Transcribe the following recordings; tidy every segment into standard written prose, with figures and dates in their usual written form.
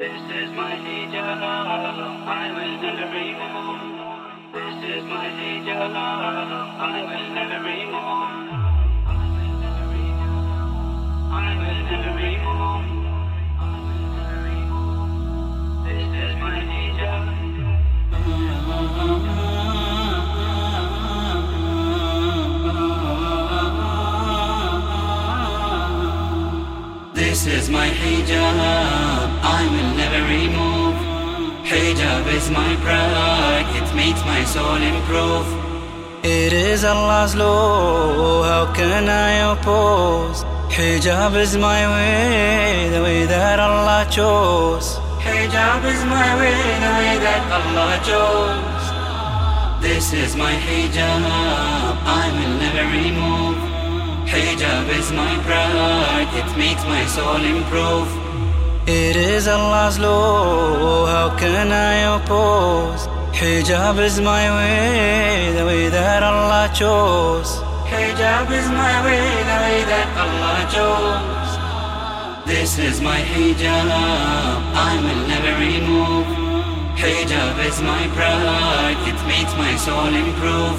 This is my hijab, I will never remove. This is my hijab, I will never remove. I will never remove. This is my hijab. This is my hijab, I will never remove. Hijab is my pride, it makes my soul improve. It is Allah's law, how can I oppose? Hijab is my way, the way that Allah chose. Hijab is my way, the way that Allah chose. This is my hijab, I will never remove. Hijab is my pride, it makes my soul improve. It is Allah's law, how can I oppose? Hijab is my way, the way that Allah chose. Hijab is my way, the way that Allah chose. This is my hijab, I will never remove. Hijab is my pride, it makes my soul improve.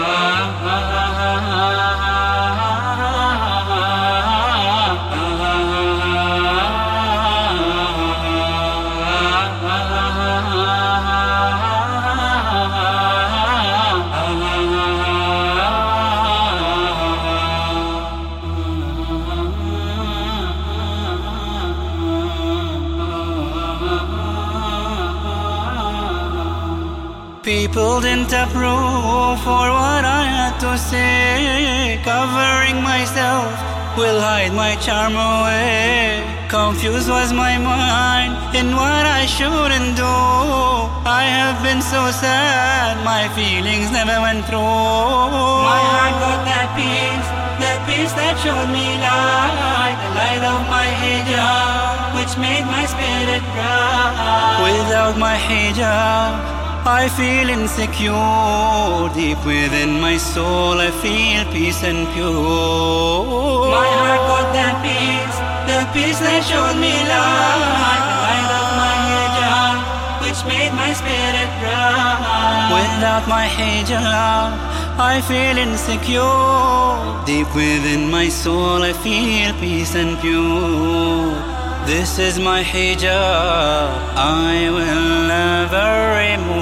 People didn't approve for what I had to say. Covering myself will hide my charm away. Confused was my mind in what I shouldn't do. I have been so sad, my feelings never went through. My heart got that peace that showed me light. The light of my hijab, which made my spirit bright. Without my hijab, I feel insecure. Deep within my soul I feel peace and pure. My heart got that peace that showed me light. The light of my hijab, which made my spirit bright. Without my hijab, I feel insecure. Deep within my soul I feel peace and pure. This is my hijab, I will never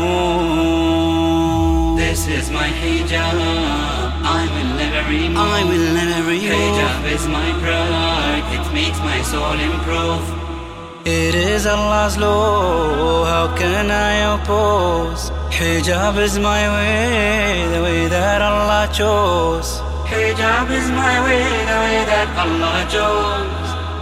remove. This is my hijab, I will never remove. I will never remove. Hijab is my pride, it makes my soul improve. It is Allah's law, how can I oppose? Hijab is my way, the way that Allah chose. Hijab is my way, the way that Allah chose.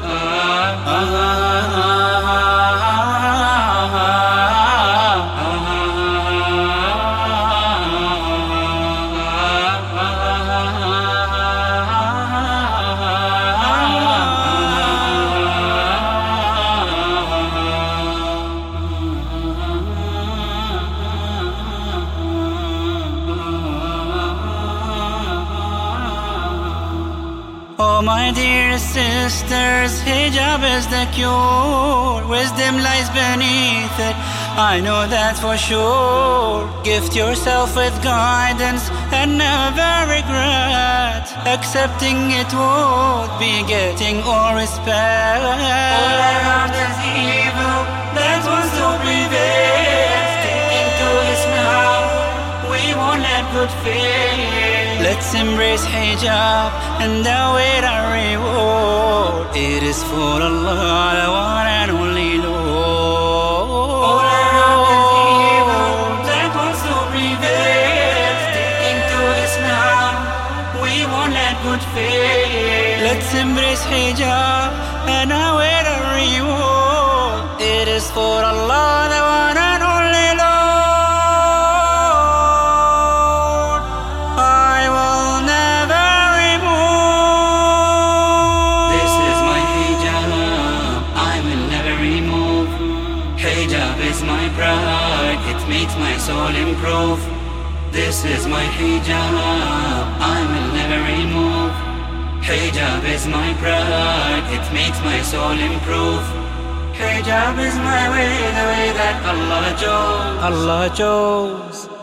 Oh my dear sisters, hijab is the cure. Wisdom lies beneath it, I know that for sure. Gift yourself with guidance and never regret. Accepting it would be getting all respect. All around is evil that wants to prevail. Sticking to Islam, we won't let good fail. Let's embrace hijab and await our reward. It is for Allah, the one and only Lord. All around is evil that wants to prevail. Sticking to Islam, we won't let good fail. Let's embrace hijab and await our reward. It is for Allah, the one and only Lord. Hijab is my pride, it makes my soul improve. This is my hijab, I will never remove. Hijab is my pride, it makes my soul improve. Hijab is my way, the way that Allah chose. Allah chose.